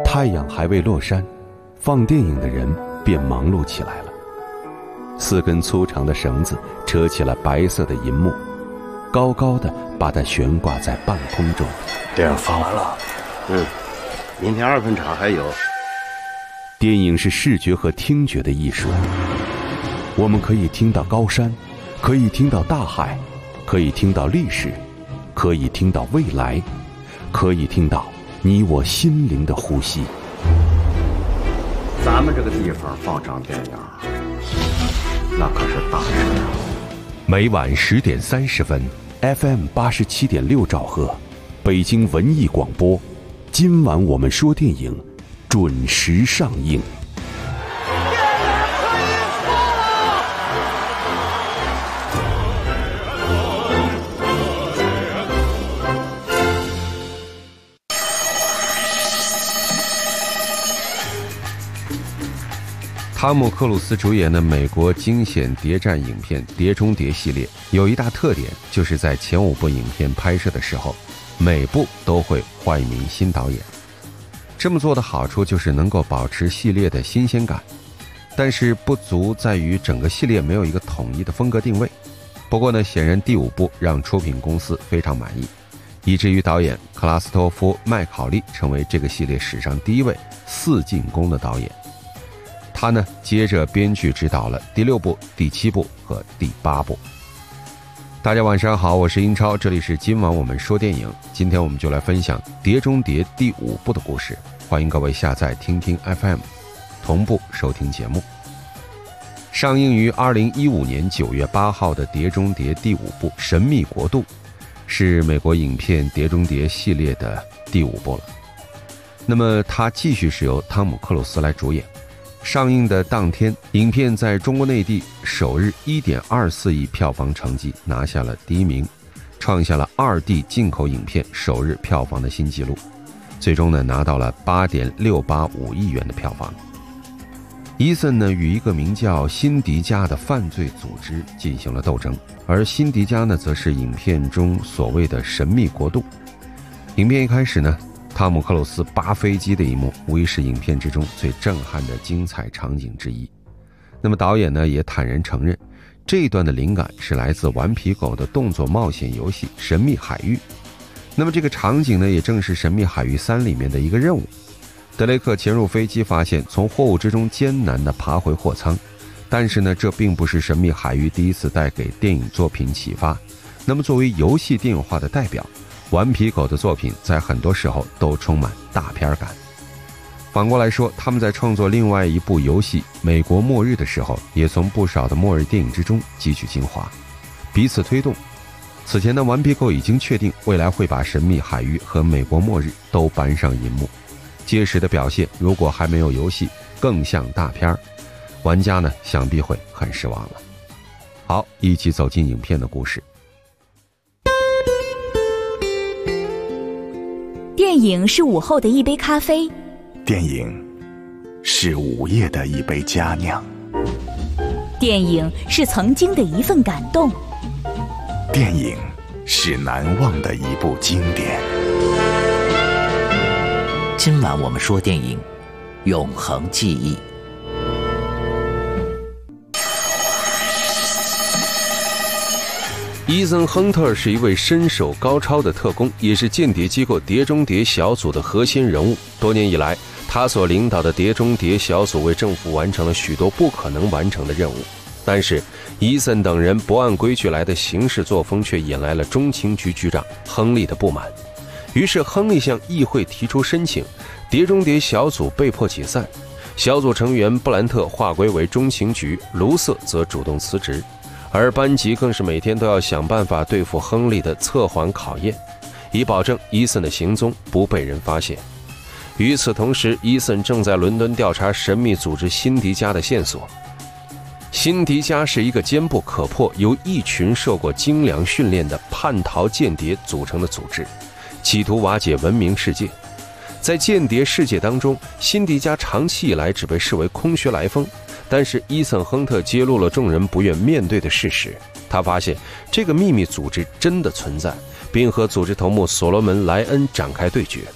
太阳还未落山，放电影的人便忙碌起来了。4根粗长的绳子扯起了白色的银幕，高高的把它悬挂在半空中。 电影放完了， 明天2分场还有。 电影是视觉和听觉的艺术，我们可以听到高山，可以听到大海，可以听到历史，可以听到未来，可以听到你我心灵的呼吸。 咱们这个地方放场电影，那可是大事啊！ 每晚10点30分 ，FM 87.6兆赫，北京文艺广播。今晚我们说电影，准时上映。汤姆·克鲁斯主演的美国惊险谍战影片《碟中谍》系列有一大特点，就是在前5部影片拍摄的时候，每部都会换一名新导演。这么做的好处就是能够保持系列的新鲜感，但是不足在于整个系列没有一个统一的风格定位。不过呢，显然第5部让出品公司非常满意，以至于导演克拉斯托夫·麦考利成为这个系列史上第1位4进宫的导演。他呢，接着编剧指导了第6部、第7部和第8部。大家晚上好，我是英超，这里是今晚我们说电影。今天我们就来分享《碟中谍》第5部的故事，欢迎各位下载听听 FM， 同步收听节目。上映于2015年9月8号的《碟中谍》第5部《神秘国度》，是美国影片《碟中谍》系列的第5部了。那么它继续是由汤姆·克鲁斯来主演。上映的当天，影片在中国内地首日 1.24 亿票房成绩拿下了第1名，创下了2D 进口影片首日票房的新纪录，最终呢拿到了 8.685 亿元的票房。伊森呢与一个名叫辛迪加的犯罪组织进行了斗争，而辛迪加呢则是影片中所谓的神秘国度。影片一开始呢，汤姆·克鲁斯扒飞机的一幕无疑是影片之中最震撼的精彩场景之一。那么导演呢也坦然承认，这一段的灵感是来自顽皮狗的动作冒险游戏《神秘海域》。那么这个场景呢也正是《神秘海域3》里面的一个任务。德雷克潜入飞机，发现从货物之中艰难地爬回货舱。但是呢，这并不是《神秘海域》第一次带给电影作品启发。那么作为游戏电影化的代表，顽皮狗的作品在很多时候都充满大片感。反过来说，他们在创作另外一部游戏《美国末日》的时候，也从不少的末日电影之中汲取精华，彼此推动。此前的顽皮狗已经确定未来会把《神秘海域》和《美国末日》都搬上银幕，届时的表现如果还没有游戏更像大片，玩家呢想必会很失望了。好，一起走进影片的故事。 电影是午后的一杯咖啡， 电影是午夜的一杯佳酿， 电影是曾经的一份感动， 电影是难忘的一部经典。 今晚我们说电影，永恒记忆。 伊森·亨特是一位身手高超的特工，也是间谍机构碟中谍小组的核心人物。多年以来，他所领导的碟中谍小组为政府完成了许多不可能完成的任务。但是，伊森等人不按规矩来的行事作风却引来了中情局局长亨利的不满。于是，亨利向议会提出申请，碟中谍小组被迫解散。小组成员布兰特划归为中情局，卢瑟则主动辞职。而班级更是每天都要想办法对付亨利的测谎考验，以保证伊森的行踪不被人发现。与此同时，伊森正在伦敦调查神秘组织辛迪加的线索。辛迪加是一个坚不可破、由一群受过精良训练的叛逃间谍组成的组织，企图瓦解文明世界。在间谍世界当中，辛迪加长期以来只被视为空穴来风。但是伊森·亨特揭露了众人不愿面对的事实，他发现这个秘密组织真的存在，并和组织头目所罗门·莱恩展开对决。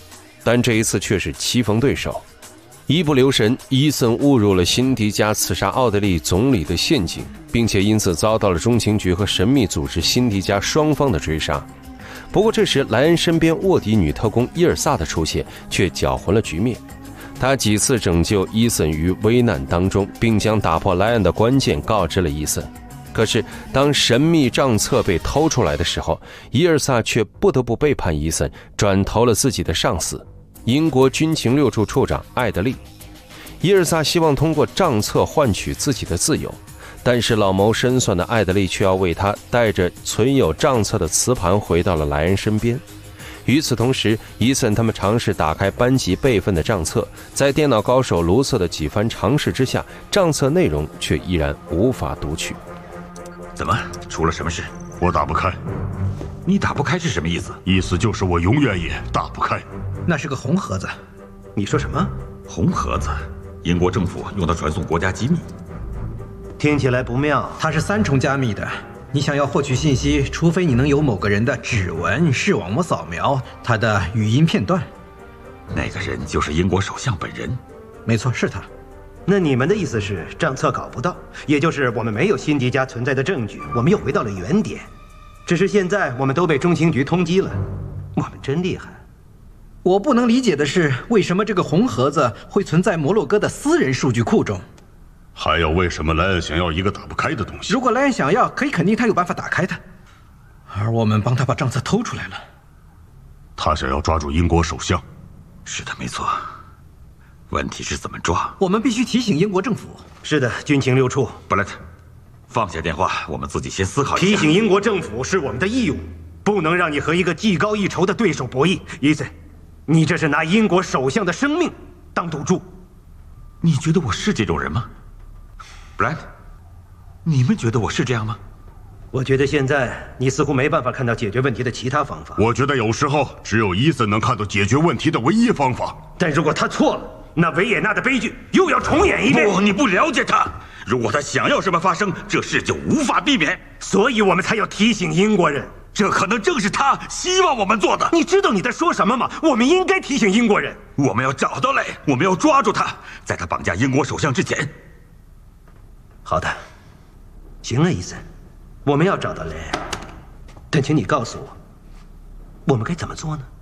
但这一次却是棋逢对手。一不留神，伊森误入了辛迪加刺杀奥地利总理的陷阱，并且因此遭到了中情局和神秘组织辛迪加双方的追杀。不过这时莱恩身边卧底女特工伊尔萨的出现却搅浑了局面。他几次拯救伊森于危难当中，并将打破莱恩的关键告知了伊森。可是当神秘账册被偷出来的时候，伊尔萨却不得不背叛伊森，转投了自己的上司英国军情六处处长艾德利。伊尔萨希望通过账册换取自己的自由，但是老谋深算的艾德利却要为他带着存有账册的磁盘回到了莱恩身边。与此同时，伊森他们尝试打开班级备份的账册，在电脑高手卢瑟的几番尝试之下，账册内容却依然无法读取。 怎么，出了什么事？ 我打不开。 你打不开是什么意思？ 意思就是我永远也打不开。 那是个红盒子。 你说什么？ 红盒子？英国政府用它传送国家机密， 听起来不妙。 它是3重加密的。你想要获取信息，除非你能有某个人的指纹、视网膜扫描、他的语音片段。 那个人就是英国首相本人。 没错，是他。 那你们的意思是账册搞不到，也就是我们没有辛迪加存在的证据，我们又回到了原点。只是现在我们都被中情局通缉了，我们真厉害。 我不能理解的是，为什么这个红盒子会存在摩洛哥的私人数据库中？ 还有，为什么莱恩想要一个打不开的东西？ 如果莱恩想要，可以肯定他有办法打开的，而我们帮他把账册偷出来了。 他想要抓住英国首相。 是的，没错。问题是怎么抓？ 我们必须提醒英国政府。 是的，军情六处。 布莱特，放下电话，我们自己先思考一下。 提醒英国政府是我们的义务，不能让你和一个技高一筹的对手博弈。伊森，你这是拿英国首相的生命当赌注。 你觉得我是这种人吗？布莱特，你们觉得我是这样吗？ 我觉得现在你似乎没办法看到解决问题的其他方法。 我觉得有时候只有伊森能看到解决问题的唯一方法。 但如果他错了，那维也纳的悲剧又要重演一遍。 不，你不了解他。如果他想要什么发生，这事就无法避免。 所以我们才要提醒英国人， 这可能正是他希望我们做的。 你知道你在说什么吗？我们应该提醒英国人。 我们要找到雷，我们要抓住他，在他绑架英国首相之前。 好的，行了，伊森，我们要找到雷，但请你告诉我，我们该怎么做呢？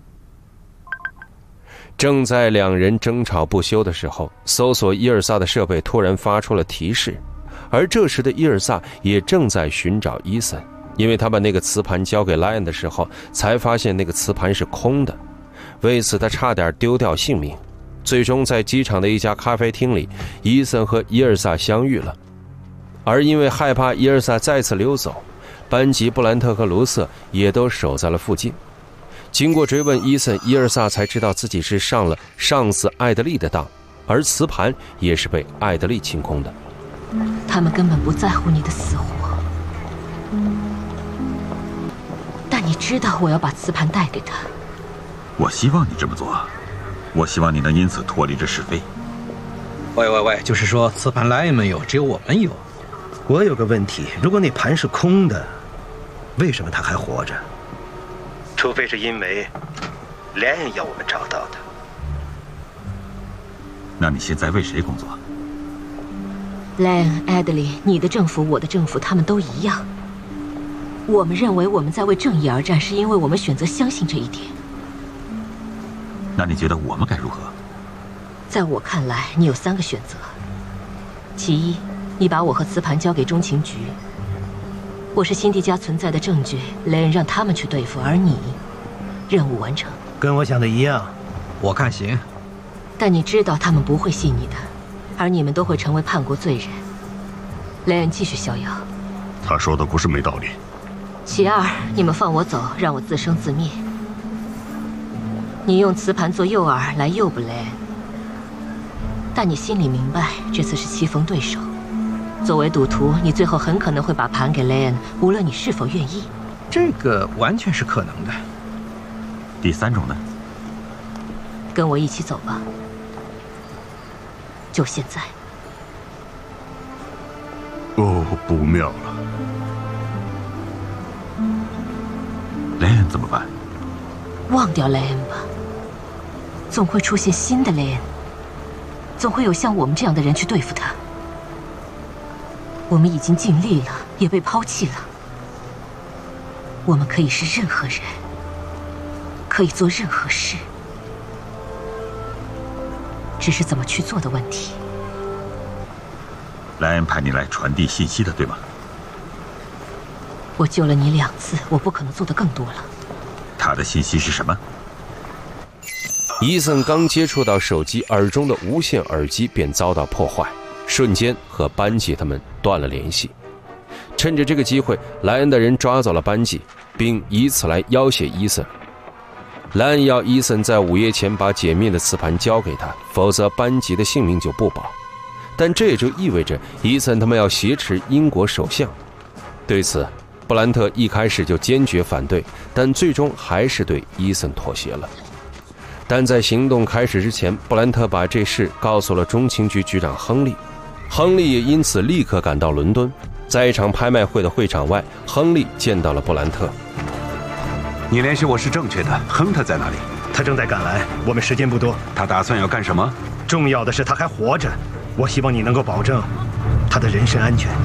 正在两人争吵不休的时候，搜索伊尔萨的设备突然发出了提示，而这时的伊尔萨也正在寻找伊森，因为他把那个磁盘交给莱恩的时候，才发现那个磁盘是空的，为此他差点丢掉性命。最终在机场的一家咖啡厅里，伊森和伊尔萨相遇了，而因为害怕伊尔萨再次溜走，班吉、布兰特和卢瑟也都守在了附近。经过追问伊森，伊尔萨才知道自己是上了上司艾德利的当，而磁盘也是被艾德利清空的。 他们根本不在乎你的死活，但你知道我要把磁盘带给他。 我希望你这么做，我希望你能因此脱离这是非。 喂，就是说磁盘莱恩没有，只有我们有。 我有个问题，如果那盘是空的，为什么他还活着？除非是因为莱恩要我们找到的。 那你现在为谁工作？ 莱恩、艾德里，你的政府、我的政府，他们都一样。我们认为我们在为正义而战，是因为我们选择相信这一点。 那你觉得我们该如何？ 在我看来，你有3个选择。其一，你把我和磁盘交给中情局，我是辛迪加存在的证据，雷恩让他们去对付，而你，任务完成。 跟我想的一样， 我看行。 但你知道他们不会信你的，而你们都会成为叛国罪人。雷恩继续逍遥。 他说的不是没道理。 其二，你们放我走，让我自生自灭。你用磁盘做诱饵来诱捕雷恩，但你心里明白这次是棋逢对手。作为赌徒，你最后很可能会把盘给雷恩，无论你是否愿意。 这个完全是可能的。 第3种呢？ 跟我一起走吧，就现在。 哦，不妙了。 雷恩怎么办？ 忘掉雷恩吧。 总会出现新的雷恩，总会有像我们这样的人去对付他。我们已经尽力了，也被抛弃了。我们可以是任何人，可以做任何事，只是怎么去做的问题。 莱恩派你来传递信息的，对吗？ 我救了你2次，我不可能做得更多了。 他的信息是什么？ 伊森刚接触到手机，耳中的无线耳机便遭到破坏，瞬间和班吉他们断了联系。趁着这个机会，莱恩的人抓走了班吉，并以此来要挟伊森。莱恩要伊森在午夜前把解密的磁盘交给他，否则班吉的性命就不保。但这也就意味着伊森他们要挟持英国首相。对此，布兰特一开始就坚决反对，但最终还是对伊森妥协了。但在行动开始之前，布兰特把这事告诉了中情局局长亨利，亨利也因此立刻赶到伦敦。在一场拍卖会的会场外，亨利见到了布兰特。 你联系我是正确的，亨特在哪里？ 他正在赶来，我们时间不多。 他打算要干什么？ 重要的是他还活着，我希望你能够保证他的人身安全。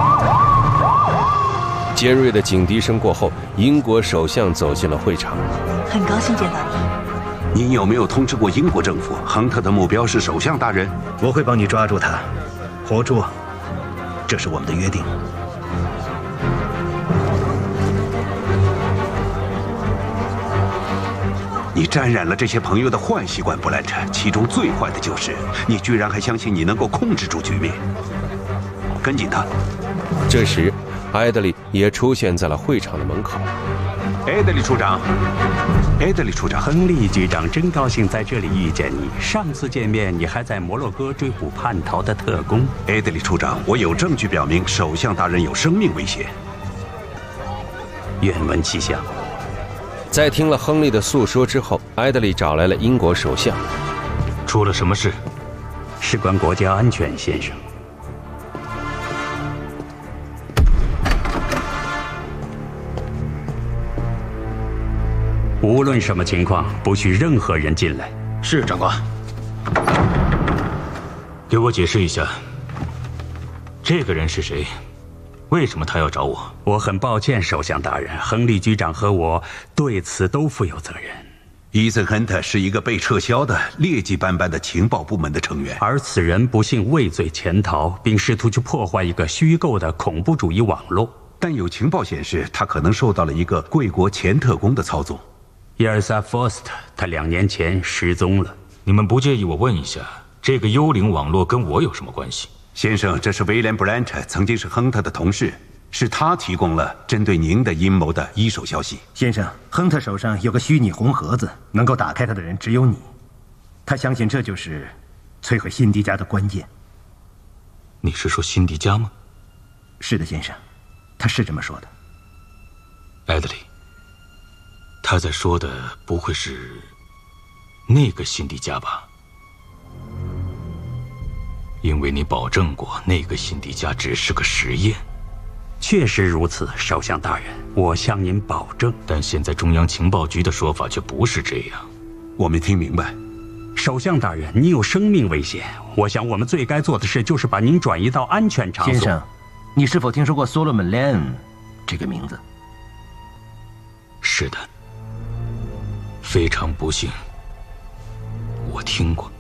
尖锐的警笛声过后，英国首相走进了会场。 很高兴见到你。你有没有通知过英国政府，亨特的目标是首相大人？ 我会帮你抓住他，活捉，这是我们的约定。 你沾染了这些朋友的坏习惯，布兰特。其中最坏的就是你居然还相信你能够控制住局面。跟紧他。 这时，埃德里也出现在了会场的门口。 埃德里处长，埃德里处长， 亨利局长，真高兴在这里遇见你。上次见面，你还在摩洛哥追捕叛逃的特工。 埃德里处长，我有证据表明首相大人有生命危险。 愿闻其详。 在听了亨利的诉说之后，埃德里找来了英国首相。 出了什么事？ 事关国家安全，先生。无论什么情况，不许任何人进来。 是，长官。给我解释一下，这个人是谁？为什么他要找我？ 我很抱歉，首相大人，亨利局长和我对此都负有责任。 伊森·亨特是一个被撤销的劣迹斑斑的情报部门的成员， 而此人不幸畏罪潜逃，并试图去破坏一个虚构的恐怖主义网络。 但有情报显示，他可能受到了一个贵国前特工的操纵。 伊尔萨·福斯特，他2年前失踪了。 你们不介意我问一下，这个幽灵网络跟我有什么关系？ 先生，这是威廉·布兰特，曾经是亨特的同事，是他提供了针对您的阴谋的一手消息。 先生，亨特手上有个虚拟红盒子，能够打开它的人只有你。他相信这就是摧毁辛迪加的关键。 你是说辛迪加吗？ 是的，先生，他是这么说的。 埃德里，他在说的不会是那个辛迪加吧？因为你保证过那个辛迪加只是个实验。 确实如此，首相大人，我向您保证。 但现在中央情报局的说法却不是这样。 我没听明白。 首相大人，你有生命危险，我想我们最该做的事就是把您转移到安全场所。 先生，你是否听说过 Solomon Lane 这个名字？ 是的，非常不幸，我听过。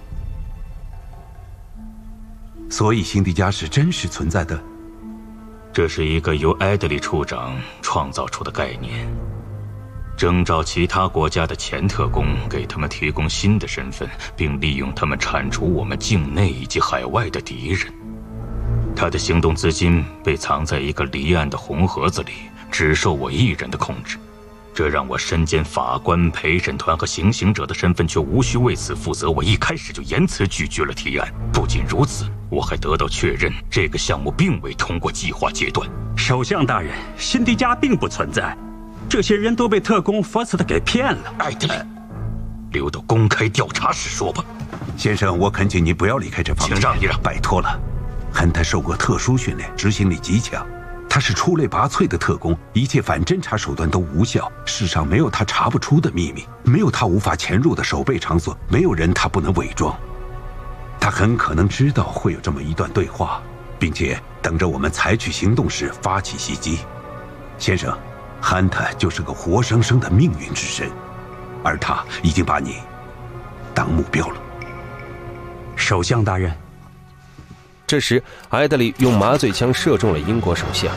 所以辛迪加是真实存在的？ 这是一个由埃德里处长创造出的概念，征召其他国家的前特工，给他们提供新的身份，并利用他们铲除我们境内以及海外的敌人。他的行动资金被藏在一个离岸的红盒子里，只受我一人的控制。这让我身兼法官、陪审团和行刑者的身份，却无需为此负责。我一开始就严词拒绝了提案。不仅如此，我还得到确认，这个项目并未通过计划阶段。 首相大人，辛迪加并不存在，这些人都被特工福斯特给骗了。 埃德里，留到公开调查时说吧。 先生，我恳请您不要离开这房间。 请让一让， 拜托了。亨特受过特殊训练，执行力极强。 他是出类拔萃的特工，一切反侦查手段都无效。世上没有他查不出的秘密，没有他无法潜入的守备场所，没有人他不能伪装。他很可能知道会有这么一段对话，并且等着我们采取行动时发起袭击。先生，汉特就是个活生生的命运之神，而他已经把你当目标了。 首相大人。 这时，埃德里用麻醉枪射中了英国首相。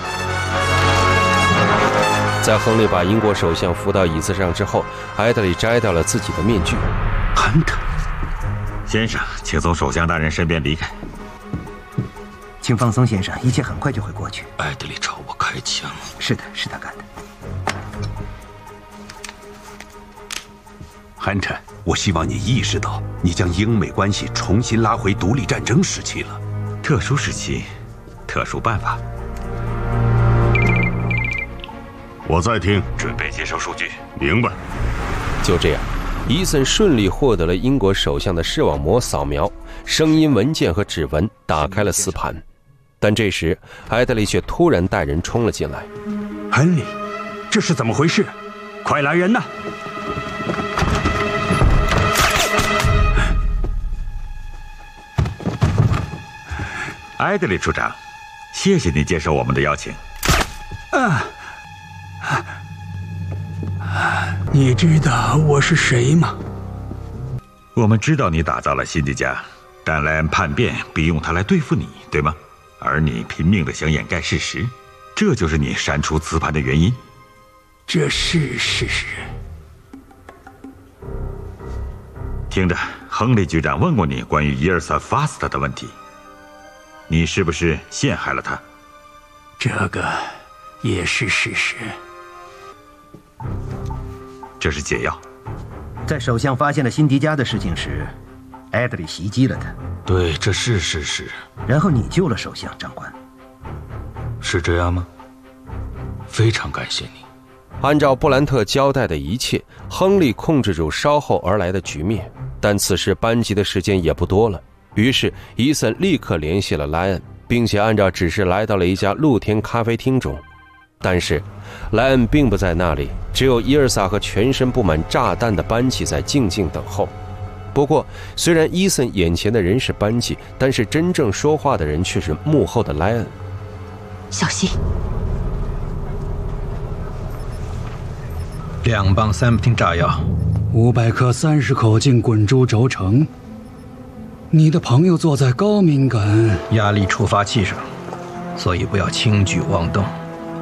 在亨利把英国首相扶到椅子上之后，埃德里摘掉了自己的面具。 汉特， 先生，请从首相大人身边离开。 请放松，先生，一切很快就会过去。 埃德里朝我开枪。 是的，是他干的。 汉特，我希望你意识到，你将英美关系重新拉回独立战争时期了。 特殊时期，特殊办法。 我在听， 准备接收数据。 明白。 就这样，伊森顺利获得了英国首相的视网膜扫描、声音文件和指纹，打开了磁盘。但这时，埃德里却突然带人冲了进来。 亨利，这是怎么回事？快来人呐！ 埃德里处长，谢谢你接受我们的邀请。 你知道我是谁吗？ 我们知道你打造了辛迪加，但莱恩叛变并用它来对付你，对吗？而你拼命地想掩盖事实，这就是你删除磁盘的原因。 这是事实。 听着，亨利局长问过你关于伊尔萨·法斯特的问题，你是不是陷害了他？ 这个也是事实。 这是解药。 在首相发现了辛迪加的事情时，埃德里袭击了他。 对，这是事实。 然后你救了首相，长官。 是这样吗？非常感谢你。 按照布兰特交代的一切，亨利控制住稍后而来的局面，但此时班级的时间也不多了。于是伊森立刻联系了莱恩，并且按照指示来到了一家露天咖啡厅中。但是莱恩并不在那里，只有伊尔萨和全身布满炸弹的班吉在静静等候。不过虽然伊森眼前的人是班吉，但是真正说话的人却是幕后的莱恩。 小心 ！2磅3不听炸药 ，500颗30口径滚珠轴承。你的朋友坐在高敏感压力触发器上，所以不要轻举妄动。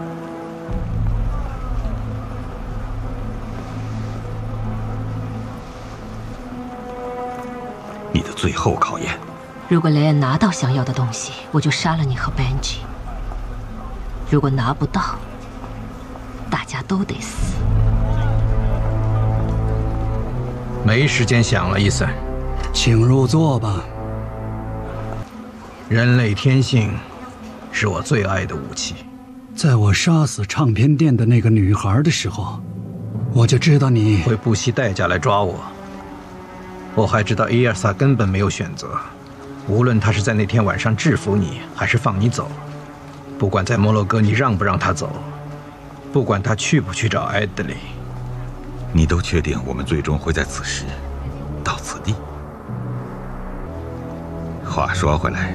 你的最后考验。 如果雷恩拿到想要的东西，我就杀了你和 Benji。如果拿不到，大家都得死。 没时间想了，伊森， 请入座吧。 人类天性是我最爱的武器。 在我杀死唱片店的那个女孩的时候，我就知道你会不惜代价来抓我。我还知道伊尔萨根本没有选择，无论他是在那天晚上制服你，还是放你走，不管在摩洛哥你让不让他走，不管他去不去找埃德里， 你都确定我们最终会在此时到此地？话说回来，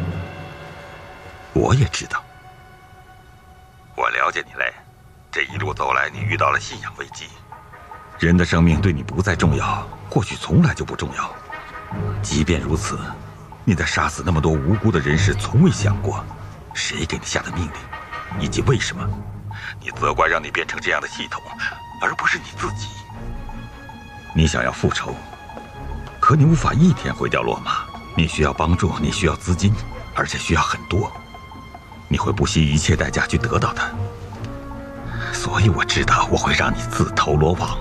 我也知道，我了解你嘞。这一路走来，你遇到了信仰危机，人的生命对你不再重要，或许从来就不重要。即便如此，你在杀死那么多无辜的人时，从未想过谁给你下的命令，以及为什么。你责怪让你变成这样的系统，而不是你自己。你想要复仇，可你无法一天毁掉罗马。你需要帮助，你需要资金，而且需要很多。你会不惜一切代价去得到它。所以我知道我会让你自投罗网。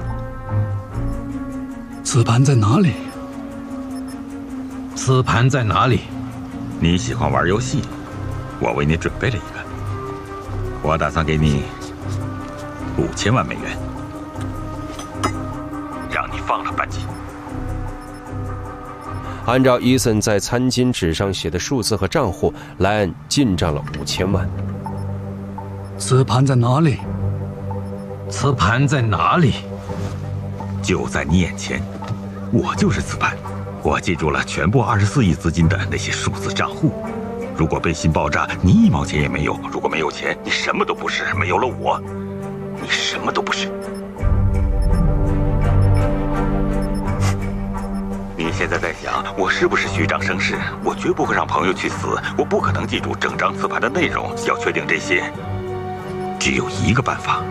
磁盘在哪里？ 磁盘在哪里？ 你喜欢玩游戏，我为你准备了一个。我打算给你5000万美元，让你放了班吉。 按照伊森在餐巾纸上写的数字和账户，莱恩进账了5000万。 磁盘在哪里？ 磁盘在哪里？ 就在你眼前，我就是磁盘。我记住了全部24亿资金的那些数字账户。如果背信爆炸，你1毛钱也没有；如果没有钱，你什么都不是。没有了我，你什么都不是。你现在在想，我是不是虚张声势？我绝不会让朋友去死，我不可能记住整张磁盘的内容。要确定这些，只有一个办法：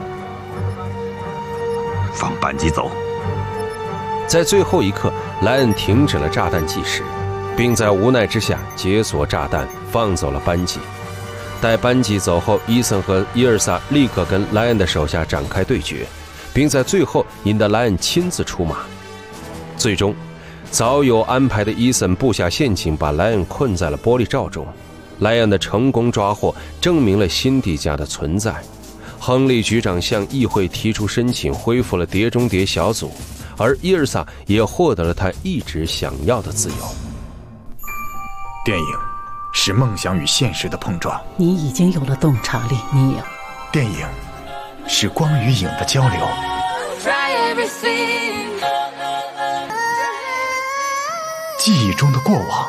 放班机走。 在最后一刻，莱恩停止了炸弹计时，并在无奈之下解锁炸弹，放走了班吉。待班吉走后，伊森和伊尔萨立刻跟莱恩的手下展开对决，并在最后引得莱恩亲自出马。最终，早有安排的伊森布下陷阱，把莱恩困在了玻璃罩中。莱恩的成功抓获，证明了辛迪加的存在。亨利局长向议会提出申请，恢复了碟中谍小组。而伊尔萨也获得了他一直想要的自由。 电影是梦想与现实的碰撞。 你已经有了洞察力，你有。 电影是光与影的交流。记忆中的过往，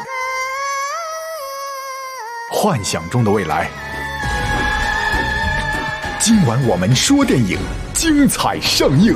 幻想中的未来。今晚我们说电影，精彩上映。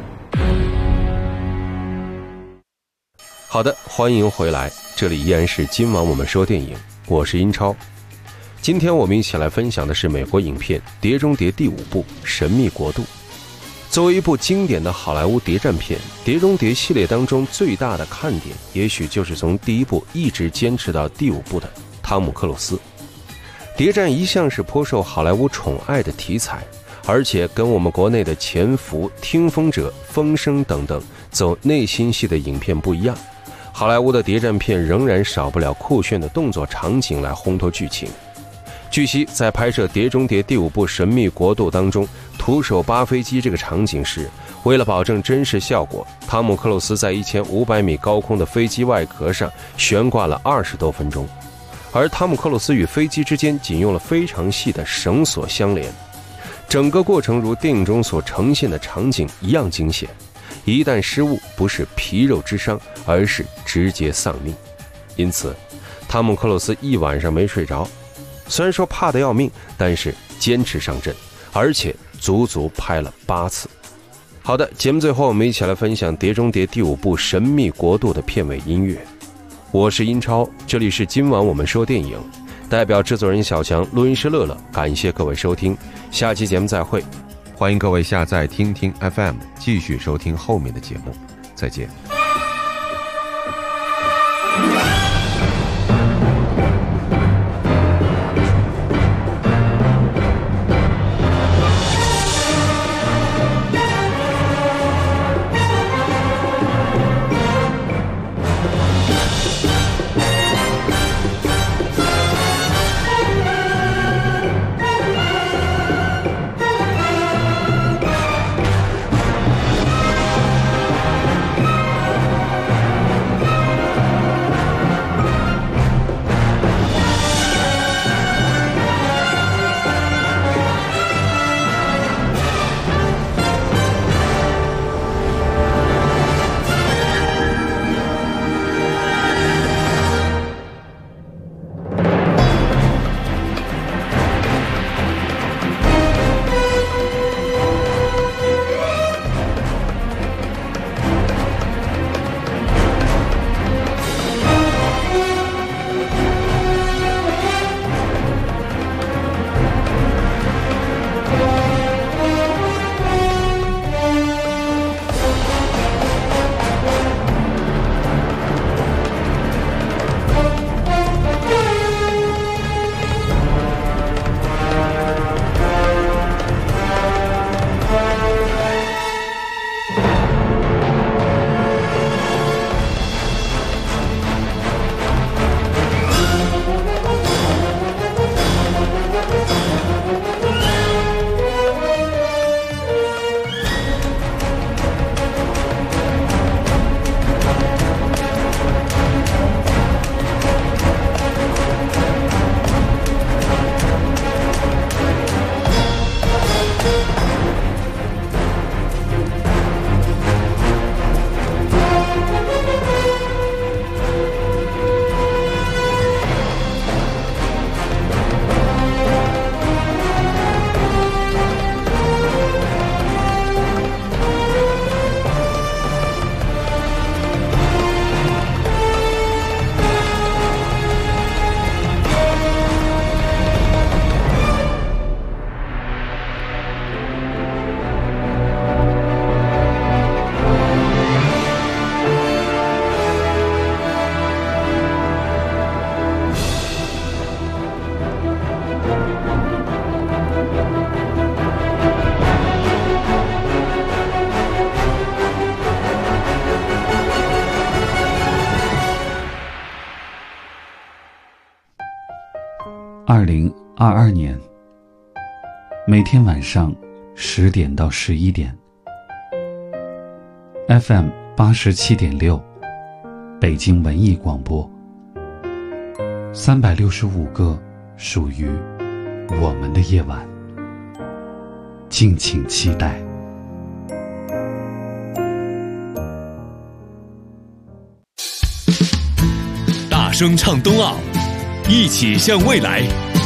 好的，欢迎回来，这里依然是今晚我们说电影，我是英超。今天我们一起来分享的是美国影片《碟中谍》第5部《神秘国度》。作为一部经典的好莱坞谍战片，《碟中谍》系列当中最大的看点，也许就是从第1部一直坚持到第5部的汤姆·克鲁斯。谍战一向是颇受好莱坞宠爱的题材，而且跟我们国内的《潜伏》《听风者》《风声》等等走内心戏的影片不一样。好莱坞的谍战片仍然少不了酷炫的动作场景来烘托剧情。据悉，在拍摄《碟中谍》第5部《神秘国度》当中，徒手扒飞机这个场景时，为了保证真实效果，汤姆·克鲁斯在1500米高空的飞机外壳上悬挂了20多分钟，而汤姆·克鲁斯与飞机之间仅用了非常细的绳索相连，整个过程如电影中所呈现的场景一样惊险。一旦失误，不是皮肉之伤，而是直接丧命。因此，汤姆·克鲁斯一晚上没睡着，虽然说怕得要命，但是坚持上阵，而且足足拍了8次。好的，节目最后我们一起来分享《碟中谍》第5部《神秘国度》的片尾音乐。我是英超，这里是今晚我们说电影，代表制作人小强，录音师乐乐，感谢各位收听，下期节目再会。欢迎各位下载听听 FM， 继续收听后面的节目，再见。 2022年，每天晚上10点到11点 ，FM 87.6，北京文艺广播，365个属于我们的夜晚，敬请期待。 大声唱冬奥，一起向未来。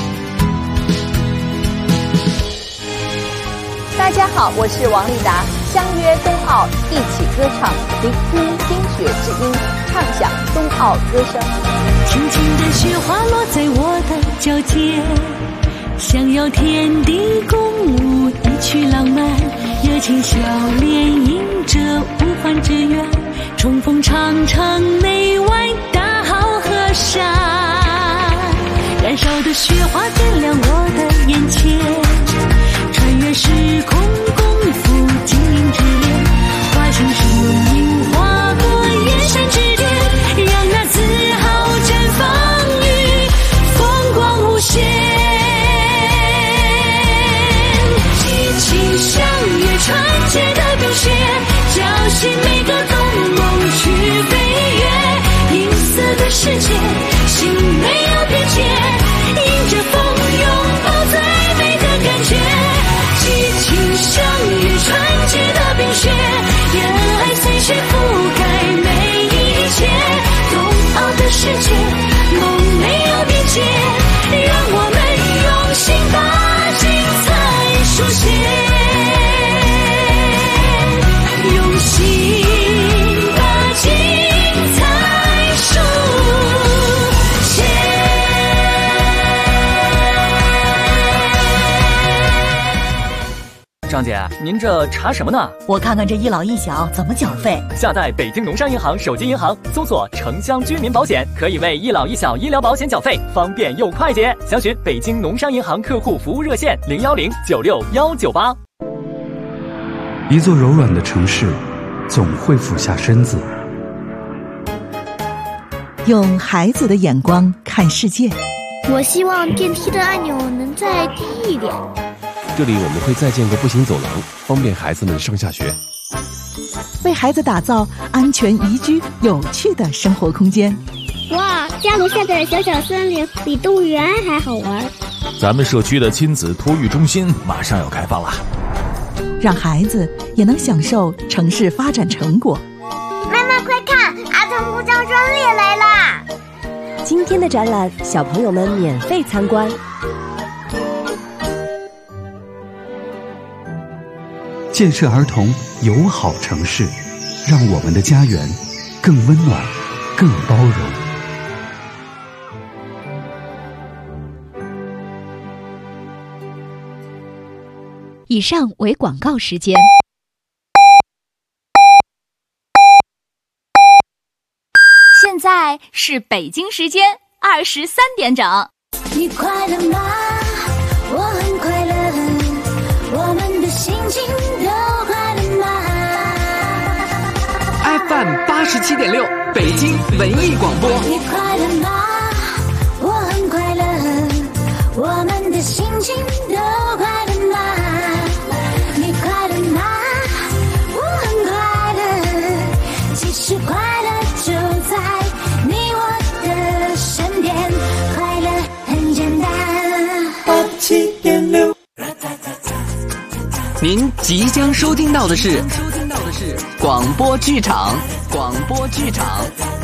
大家好，我是王丽达，相约冬奥，一起歌唱，聆听冰雪之音，唱响冬奥歌声。 轻轻的雪花落在我的脚尖，想要天地共舞一曲浪漫，热情笑脸迎着无欢之愿，冲锋长城内外大好河山，燃烧的雪花点亮我的眼前，穿越时空共赴精灵之恋，化成树影划过燕山之巅，让那自豪绽放于风光无限。激情像越纯洁的冰雪，叫醒每个动梦去飞跃，银色的世界，心没有边界，迎着风拥抱最美的感觉。激情像越纯洁的冰雪，热爱随时覆盖每一切，冬奥的世界，梦没有边界，让我们用心把精彩书写，用心把精彩书写。 张姐，您这查什么呢？ 我看看这一老一小怎么缴费。 下载北京农商银行手机银行，搜索城乡居民保险，可以为一老一小医疗保险缴费，方便又快捷。详询北京农商银行客户服务热线010961198。 一座柔软的城市，总会俯下身子， 用孩子的眼光看世界。 我希望电梯的按钮能再低一点。 这里我们会再建个步行走廊，方便孩子们上下学。 为孩子打造安全宜居、有趣的生活空间。 哇，家楼下的小小森林比动物园还好玩。 咱们社区的亲子托育中心马上要开放了， 让孩子也能享受城市发展成果。 妈妈快看，儿童故障专列来啦！ 今天的展览，小朋友们免费参观。 建设儿童友好城市，让我们的家园更温暖、更包容。 以上为广告时间。现在是北京时间23点整。 你快乐吗？我很快乐，我们的心情都快乐吗 ？FM 87.6，北京文艺广播。 你快乐吗？我很快乐，我们的心情都快乐吗？你快乐吗？我很快乐，其实快乐就在你我的身边，快乐很简单。87.6。 您即将收听到的是广播剧场。